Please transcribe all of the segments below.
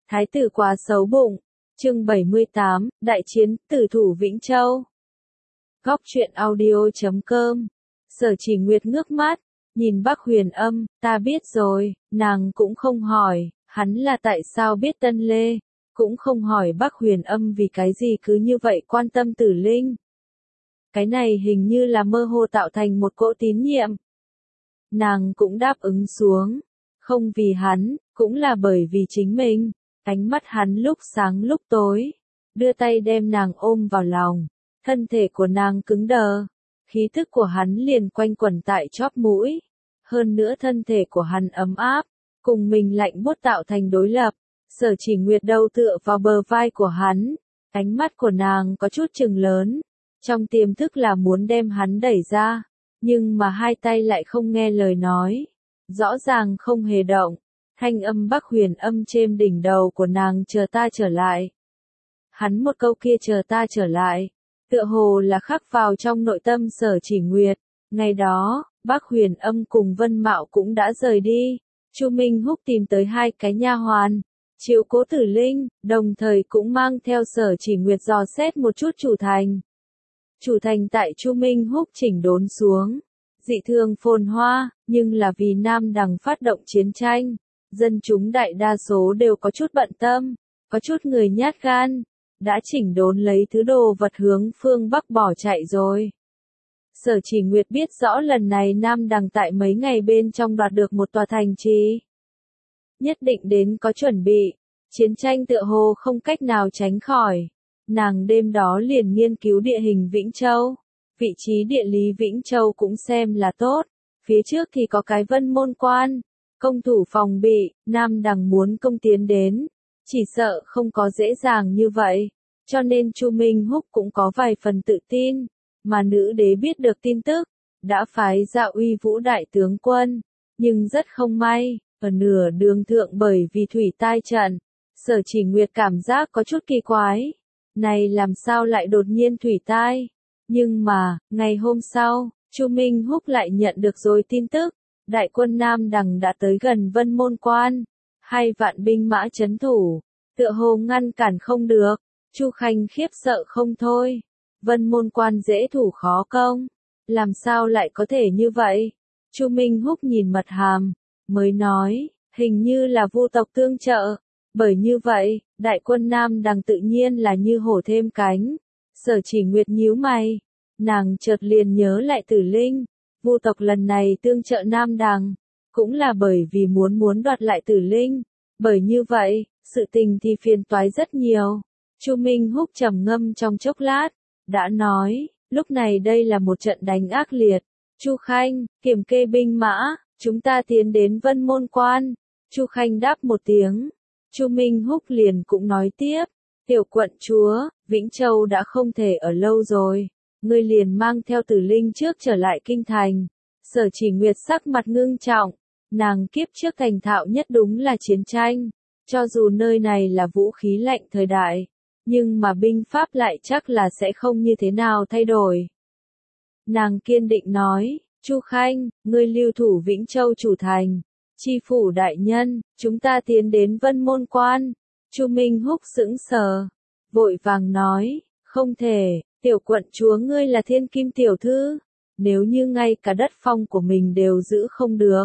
Thái tử quá xấu bụng. Chương 78, Đại chiến, tử thủ Vĩnh Châu. Góc truyện audio.com. Sở Chỉ Nguyệt ngước mắt, nhìn Bắc Huyền Âm, ta biết rồi, nàng cũng không hỏi, hắn là tại sao biết Tân Lê, cũng không hỏi Bắc Huyền Âm vì cái gì cứ như vậy quan tâm Tử Linh. Cái này hình như là mơ hồ tạo thành một cỗ tín nhiệm. Nàng cũng đáp ứng xuống, không vì hắn, cũng là bởi vì chính mình. Ánh mắt hắn lúc sáng lúc tối, đưa tay đem nàng ôm vào lòng, thân thể của nàng cứng đờ, khí thức của hắn liền quanh quẩn tại chóp mũi, hơn nữa thân thể của hắn ấm áp, cùng mình lạnh buốt tạo thành đối lập. Sở Chỉ Nguyệt đầu tựa vào bờ vai của hắn, ánh mắt của nàng có chút trừng lớn, trong tiềm thức là muốn đem hắn đẩy ra, nhưng mà hai tay lại không nghe lời nói, rõ ràng không hề động. Thanh âm Bắc Huyền Âm trên đỉnh đầu của nàng chờ ta trở lại. Hắn một câu kia chờ ta trở lại, tựa hồ là khắc vào trong nội tâm Sở Chỉ Nguyệt. Ngày đó, Bắc Huyền Âm cùng Vân Mạo cũng đã rời đi. Chu Minh Húc tìm tới hai cái nha hoàn, chiếu cố Tử Linh, đồng thời cũng mang theo Sở Chỉ Nguyệt dò xét một chút chủ thành. Chủ thành tại Chu Minh Húc chỉnh đốn xuống, dị thường phồn hoa, nhưng là vì Nam Đằng phát động chiến tranh. Dân chúng đại đa số đều có chút bận tâm, có chút người nhát gan, đã chỉnh đốn lấy thứ đồ vật hướng phương Bắc bỏ chạy rồi. Sở Chỉ Nguyệt biết rõ lần này Nam Đằng tại mấy ngày bên trong đoạt được một tòa thành trì. Nhất định đến có chuẩn bị, chiến tranh tựa hồ không cách nào tránh khỏi. Nàng đêm đó liền nghiên cứu địa hình Vĩnh Châu, vị trí địa lý Vĩnh Châu cũng xem là tốt, phía trước thì có cái Vân Môn Quan. Công thủ phòng bị, Nam Đằng muốn công tiến đến, chỉ sợ không có dễ dàng như vậy, cho nên Chu Minh Húc cũng có vài phần tự tin, mà nữ đế biết được tin tức, đã phái ra Uy Vũ đại tướng quân, nhưng rất không may, ở nửa đường thượng bởi vì thủy tai trận, Sở Chỉ Nguyệt cảm giác có chút kỳ quái, này làm sao lại đột nhiên thủy tai, nhưng mà, ngày hôm sau, Chu Minh Húc lại nhận được rồi tin tức. Đại quân Nam Đằng đã tới gần Vân Môn Quan, 2 vạn binh mã trấn thủ, tựa hồ ngăn cản không được, Chu Khanh khiếp sợ không thôi. Vân Môn Quan dễ thủ khó công, làm sao lại có thể như vậy? Chu Minh Húc nhìn Mật Hàm, mới nói, hình như là Vu tộc tương trợ, bởi như vậy, đại quân Nam Đằng tự nhiên là như hổ thêm cánh. Sở Chỉ Nguyệt nhíu mày, nàng chợt liền nhớ lại Tử Linh. Vu tộc lần này tương trợ Nam Đằng, cũng là bởi vì muốn đoạt lại Tử Linh, bởi như vậy, sự tình thì phiền toái rất nhiều. Chu Minh Húc trầm ngâm trong chốc lát, đã nói, lúc này đây là một trận đánh ác liệt. Chu Khanh, kiểm kê binh mã, chúng ta tiến đến Vân Môn Quan. Chu Khanh đáp một tiếng. Chu Minh Húc liền cũng nói tiếp, tiểu quận chúa, Vĩnh Châu đã không thể ở lâu rồi. Ngươi liền mang theo Tử Linh trước trở lại kinh thành. Sở Chỉ Nguyệt sắc mặt ngưng trọng, nàng kiếp trước thành thạo nhất đúng là chiến tranh, cho dù nơi này là vũ khí lạnh thời đại, nhưng mà binh pháp lại chắc là sẽ không như thế nào thay đổi. Nàng kiên định nói, Chu Khanh, ngươi lưu thủ Vĩnh Châu chủ thành, chi phủ đại nhân, chúng ta tiến đến Vân Môn Quan. Chu Minh Húc sững sờ, vội vàng nói, không thể. Tiểu quận chúa ngươi là thiên kim tiểu thư, nếu như ngay cả đất phong của mình đều giữ không được.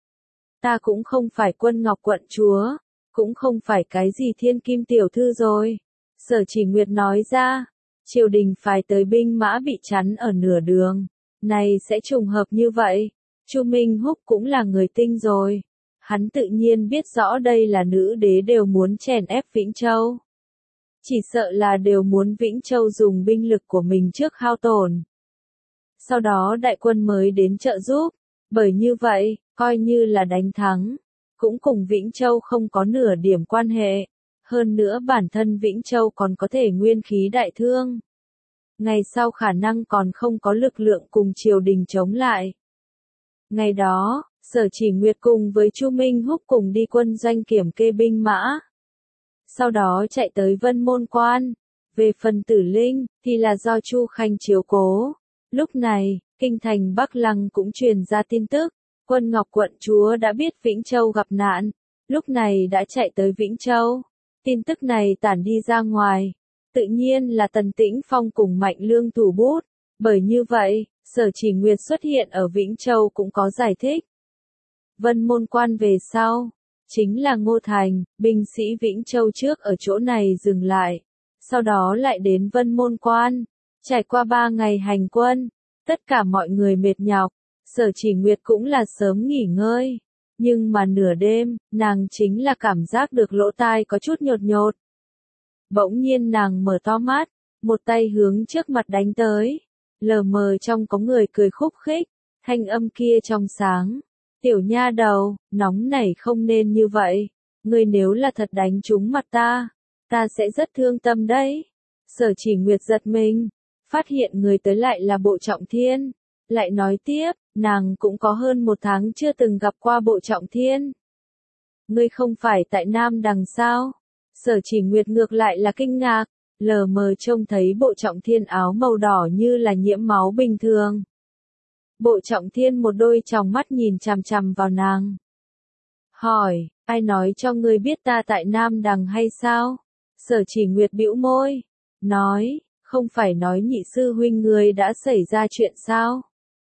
Ta cũng không phải Quân Ngọc quận chúa, cũng không phải cái gì thiên kim tiểu thư rồi. Sở Chỉ Nguyệt nói ra, triều đình phải tới binh mã bị chắn ở nửa đường, này sẽ trùng hợp như vậy. Chu Minh Húc cũng là người tinh rồi, hắn tự nhiên biết rõ đây là nữ đế đều muốn chèn ép Vĩnh Châu. Chỉ sợ là đều muốn Vĩnh Châu dùng binh lực của mình trước hao tổn. Sau đó đại quân mới đến trợ giúp, bởi như vậy, coi như là đánh thắng, cũng cùng Vĩnh Châu không có nửa điểm quan hệ. Hơn nữa bản thân Vĩnh Châu còn có thể nguyên khí đại thương. Ngày sau khả năng còn không có lực lượng cùng triều đình chống lại. Ngày đó, Sở Chỉ Nguyệt cùng với Chu Minh Húc cùng đi quân doanh kiểm kê binh mã. Sau đó chạy tới Vân Môn Quan. Về phần Tử Linh, thì là do Chu Khanh chiếu cố. Lúc này, kinh thành Bắc Lăng cũng truyền ra tin tức, Quân Ngọc quận chúa đã biết Vĩnh Châu gặp nạn, lúc này đã chạy tới Vĩnh Châu. Tin tức này tản đi ra ngoài, tự nhiên là Tần Tĩnh Phong cùng Mạnh Lương thủ bút, bởi như vậy, Sở Chỉ Nguyệt xuất hiện ở Vĩnh Châu cũng có giải thích. Vân Môn Quan về sau, chính là Ngô Thành, binh sĩ Vĩnh Châu trước ở chỗ này dừng lại, sau đó lại đến Vân Môn Quan, trải qua 3 ngày hành quân, tất cả mọi người mệt nhọc, Sở Chỉ Nguyệt cũng là sớm nghỉ ngơi, nhưng mà nửa đêm, nàng chính là cảm giác được lỗ tai có chút nhột nhột. Bỗng nhiên nàng mở to mắt, một tay hướng trước mặt đánh tới, lờ mờ trong có người cười khúc khích, thanh âm kia trong sáng. Tiểu nha đầu, nóng nảy không nên như vậy, ngươi nếu là thật đánh trúng mặt ta sẽ rất thương tâm đấy. Sở Chỉ Nguyệt giật mình, phát hiện người tới lại là Bộ Trọng Thiên, lại nói tiếp, nàng cũng có hơn 1 tháng chưa từng gặp qua Bộ Trọng Thiên. Ngươi không phải tại Nam Đằng sao? Sở Chỉ Nguyệt ngược lại là kinh ngạc, lờ mờ trông thấy Bộ Trọng Thiên áo màu đỏ như là nhiễm máu bình thường. Bộ Trọng Thiên một đôi tròng mắt nhìn chằm chằm vào nàng. Hỏi, ai nói cho ngươi biết ta tại Nam Đằng hay sao? Sở Chỉ Nguyệt bĩu môi, nói, không phải nói nhị sư huynh ngươi đã xảy ra chuyện sao?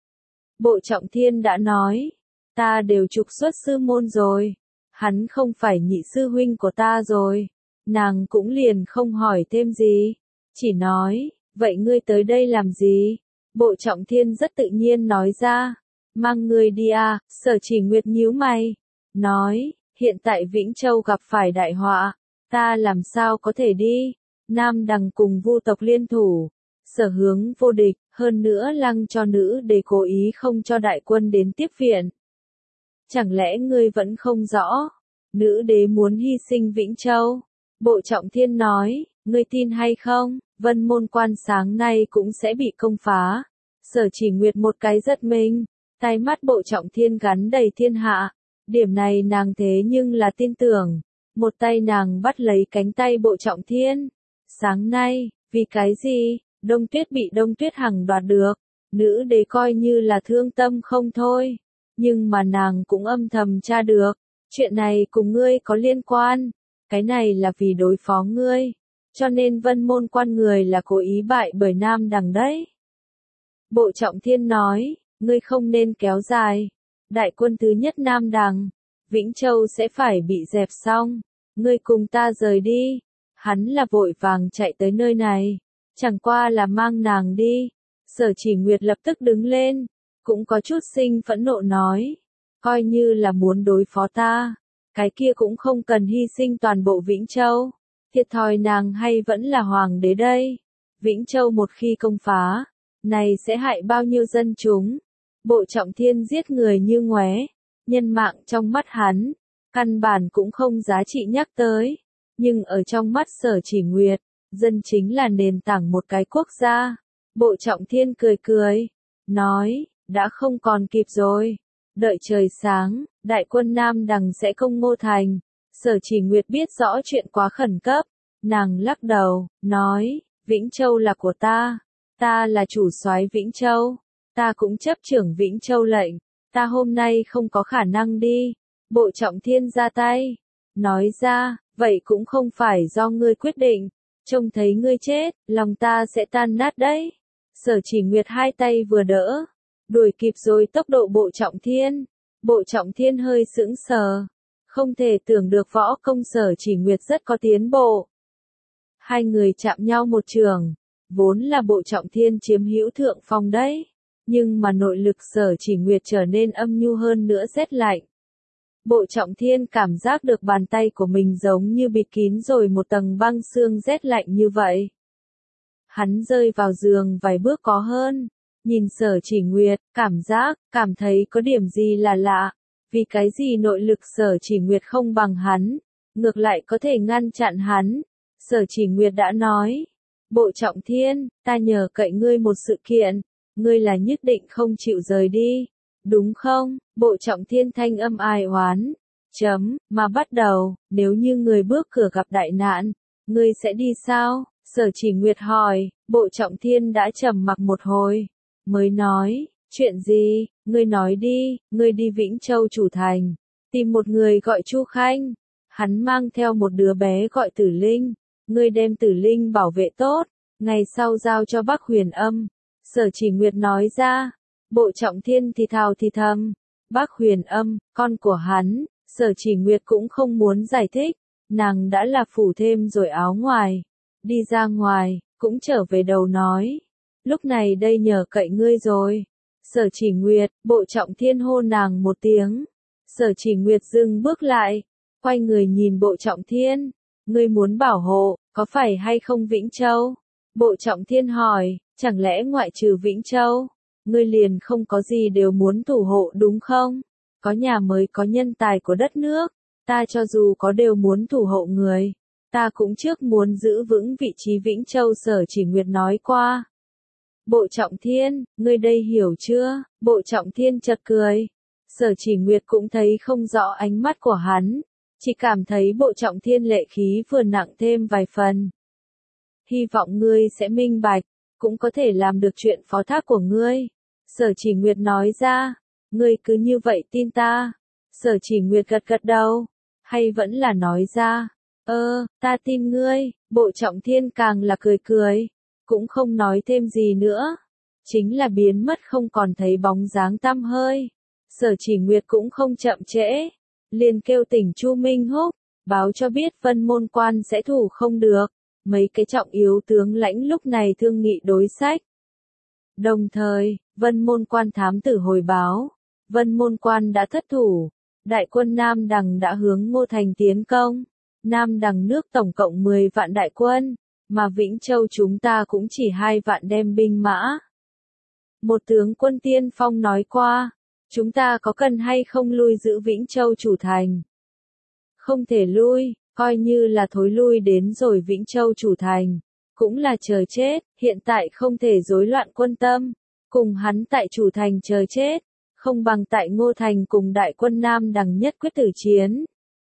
Bộ Trọng Thiên đã nói, ta đều trục xuất sư môn rồi, hắn không phải nhị sư huynh của ta rồi. Nàng cũng liền không hỏi thêm gì, chỉ nói, vậy ngươi tới đây làm gì? Bộ Trọng Thiên rất tự nhiên nói ra, mang ngươi đi à. Sở Chỉ Nguyệt nhíu mày, nói, hiện tại Vĩnh Châu gặp phải đại họa, ta làm sao có thể đi? Nam Đằng cùng Vu tộc liên thủ, Sở Hướng vô địch, hơn nữa Lăng cho nữ đế cố ý không cho đại quân đến tiếp viện. Chẳng lẽ ngươi vẫn không rõ, nữ đế muốn hy sinh Vĩnh Châu? Bộ Trọng Thiên nói, ngươi tin hay không, Vân Môn Quan sáng nay cũng sẽ bị công phá. Sở Chỉ Nguyệt một cái giật mình, tai mắt Bộ Trọng Thiên gắn đầy thiên hạ, điểm này nàng thế nhưng là tin tưởng. Một tay nàng bắt lấy cánh tay Bộ Trọng Thiên. Sáng nay, vì cái gì, Đông Tuyết bị Đông Tuyết Hằng đoạt được, nữ đế coi như là thương tâm không thôi, nhưng mà nàng cũng âm thầm tra được, chuyện này cùng ngươi có liên quan. Cái này là vì đối phó ngươi, cho nên Vân Môn Quan người là cố ý bại bởi Nam Đằng đấy. Bộ Trọng Thiên nói, ngươi không nên kéo dài, đại quân thứ nhất Nam Đằng, Vĩnh Châu sẽ phải bị dẹp xong, ngươi cùng ta rời đi. Hắn là vội vàng chạy tới nơi này, chẳng qua là mang nàng đi. Sở Chỉ Nguyệt lập tức đứng lên, cũng có chút sinh phẫn nộ nói, coi như là muốn đối phó ta, cái kia cũng không cần hy sinh toàn bộ Vĩnh Châu, thiệt thòi nàng hay vẫn là hoàng đế đây. Vĩnh Châu một khi công phá, này sẽ hại bao nhiêu dân chúng. Bộ Trọng Thiên giết người như ngoé, nhân mạng trong mắt hắn, căn bản cũng không giá trị nhắc tới, nhưng ở trong mắt Sở Chỉ Nguyệt, dân chính là nền tảng một cái quốc gia. Bộ Trọng Thiên cười cười, nói, đã không còn kịp rồi. Đợi trời sáng, đại quân Nam Đằng sẽ công Ngô Thành. Sở Chỉ Nguyệt biết rõ chuyện quá khẩn cấp, nàng lắc đầu, nói, Vĩnh Châu là của ta là chủ soái Vĩnh Châu, ta cũng chấp trưởng Vĩnh Châu lệnh, ta hôm nay không có khả năng đi. Bộ Trọng Thiên ra tay, nói ra, vậy cũng không phải do ngươi quyết định, trông thấy ngươi chết, lòng ta sẽ tan nát đấy. Sở Chỉ Nguyệt hai tay vừa đỡ, đuổi kịp rồi tốc độ Bộ Trọng Thiên. Bộ Trọng Thiên hơi sững sờ, không thể tưởng được võ công Sở Chỉ Nguyệt rất có tiến bộ. Hai người chạm nhau một trường, vốn là Bộ Trọng Thiên chiếm hữu thượng phong đấy, nhưng mà nội lực Sở Chỉ Nguyệt trở nên âm nhu hơn nữa rét lạnh. Bộ Trọng Thiên cảm giác được bàn tay của mình giống như bịt kín rồi một tầng băng xương rét lạnh như vậy. Hắn rơi vào giường vài bước có hơn, nhìn Sở Chỉ Nguyệt, cảm thấy có điểm gì là lạ, vì cái gì nội lực Sở Chỉ Nguyệt không bằng hắn, ngược lại có thể ngăn chặn hắn. Sở Chỉ Nguyệt đã nói, Bộ Trọng Thiên, ta nhờ cậy ngươi một sự kiện, ngươi là nhất định không chịu rời đi, đúng không? Bộ Trọng Thiên thanh âm ai oán, mà bắt đầu, nếu như người bước cửa gặp đại nạn, ngươi sẽ đi sao? Sở Chỉ Nguyệt hỏi. Bộ Trọng Thiên đã trầm mặc một hồi, mới nói, chuyện gì, ngươi nói đi, ngươi đi Vĩnh Châu chủ thành, tìm một người gọi Chu Khanh, Hắn mang theo một đứa bé gọi Tử Linh, ngươi đem Tử Linh bảo vệ tốt, ngày sau giao cho Bắc Huyền Âm. Sở Chỉ Nguyệt nói ra, Bộ Trọng Thiên thì thào thì thầm, Bắc Huyền Âm, con của hắn, Sở Chỉ Nguyệt cũng không muốn giải thích, nàng đã là phủ thêm rồi áo ngoài, đi ra ngoài, cũng trở về đầu nói, lúc này đây nhờ cậy ngươi rồi. Sở Chỉ Nguyệt, Bộ Trọng Thiên hô nàng một tiếng, Sở Chỉ Nguyệt dừng bước lại, quay người nhìn Bộ Trọng Thiên, ngươi muốn bảo hộ, có phải hay không Vĩnh Châu? Bộ Trọng Thiên hỏi, chẳng lẽ ngoại trừ Vĩnh Châu, ngươi liền không có gì đều muốn thủ hộ đúng không? Có nhà mới có nhân tài của đất nước, ta cho dù có đều muốn thủ hộ người, ta cũng trước muốn giữ vững vị trí Vĩnh Châu. Sở Chỉ Nguyệt nói qua. Bộ Trọng Thiên, ngươi đây hiểu chưa? Bộ Trọng Thiên chợt cười. Sở Chỉ Nguyệt cũng thấy không rõ ánh mắt của hắn, chỉ cảm thấy Bộ Trọng Thiên lệ khí vừa nặng thêm vài phần. Hy vọng ngươi sẽ minh bạch, cũng có thể làm được chuyện phó thác của ngươi. Sở Chỉ Nguyệt nói ra, ngươi cứ như vậy tin ta. Sở Chỉ Nguyệt gật gật đầu, hay vẫn là nói ra, ta tin ngươi. Bộ Trọng Thiên càng là cười cười, cũng không nói thêm gì nữa, chính là biến mất không còn thấy bóng dáng tăm hơi. Sở Chỉ Nguyệt cũng không chậm trễ, liền kêu tỉnh Chu Minh Húc, báo cho biết Vân Môn Quan sẽ thủ không được. Mấy cái trọng yếu tướng lãnh lúc này thương nghị đối sách. Đồng thời, Vân Môn Quan thám tử hồi báo, Vân Môn Quan đã thất thủ, đại quân Nam Đằng đã hướng Ngô Thành tiến công. Nam Đằng nước tổng cộng 10 vạn đại quân, mà Vĩnh Châu chúng ta cũng chỉ 2 vạn đem binh mã. Một tướng quân tiên phong nói qua, chúng ta có cần hay không lui giữ Vĩnh Châu chủ thành? Không thể lui, coi như là thối lui đến rồi Vĩnh Châu chủ thành, cũng là chờ chết, hiện tại không thể rối loạn quân tâm, cùng hắn tại chủ thành chờ chết, không bằng tại Ngô Thành cùng đại quân Nam Đằng nhất quyết tử chiến.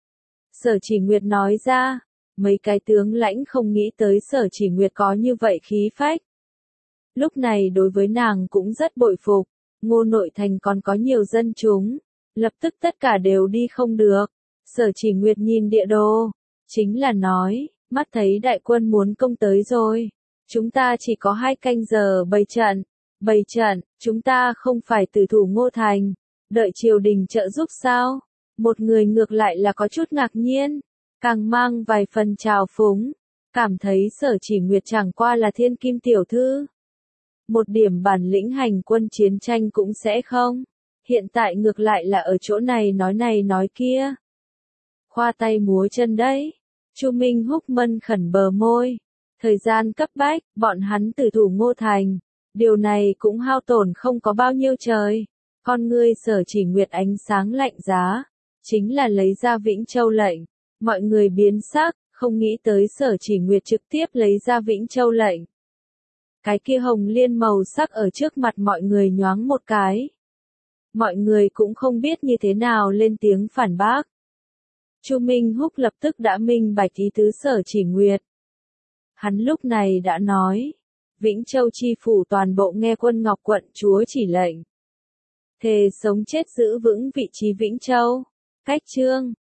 Sở Chỉ Nguyệt nói ra, mấy cái tướng lãnh không nghĩ tới Sở Chỉ Nguyệt có như vậy khí phách. Lúc này đối với nàng cũng rất bội phục, Ngô nội thành còn có nhiều dân chúng, lập tức tất cả đều đi không được. Sở Chỉ Nguyệt nhìn địa đồ, chính là nói, mắt thấy đại quân muốn công tới rồi, chúng ta chỉ có 2 canh giờ bày trận, chúng ta không phải tử thủ Ngô Thành, đợi triều đình trợ giúp sao? Một người ngược lại là có chút ngạc nhiên, càng mang vài phần trào phúng, cảm thấy Sở Chỉ Nguyệt chẳng qua là thiên kim tiểu thư. Một điểm bản lĩnh hành quân chiến tranh cũng sẽ không, hiện tại ngược lại là ở chỗ này nói kia. Khoa tay múa chân đấy. Chu Minh Húc mân khẩn bờ môi. Thời gian cấp bách, bọn hắn tử thủ Ngô Thành. Điều này cũng hao tổn không có bao nhiêu trời. Con ngươi Sở Chỉ Nguyệt ánh sáng lạnh giá. Chính là lấy ra Vĩnh Châu lệnh. Mọi người biến sắc, không nghĩ tới Sở Chỉ Nguyệt trực tiếp lấy ra Vĩnh Châu lệnh. Cái kia hồng liên màu sắc ở trước mặt mọi người nhoáng một cái. Mọi người cũng không biết như thế nào lên tiếng phản bác. Chu Minh Húc lập tức đã minh bạch ý tứ Sở Chỉ Nguyệt. Hắn lúc này đã nói, Vĩnh Châu chi phủ toàn bộ nghe Quân Ngọc quận chúa chỉ lệnh. Thề sống chết giữ vững vị trí Vĩnh Châu. Cách chương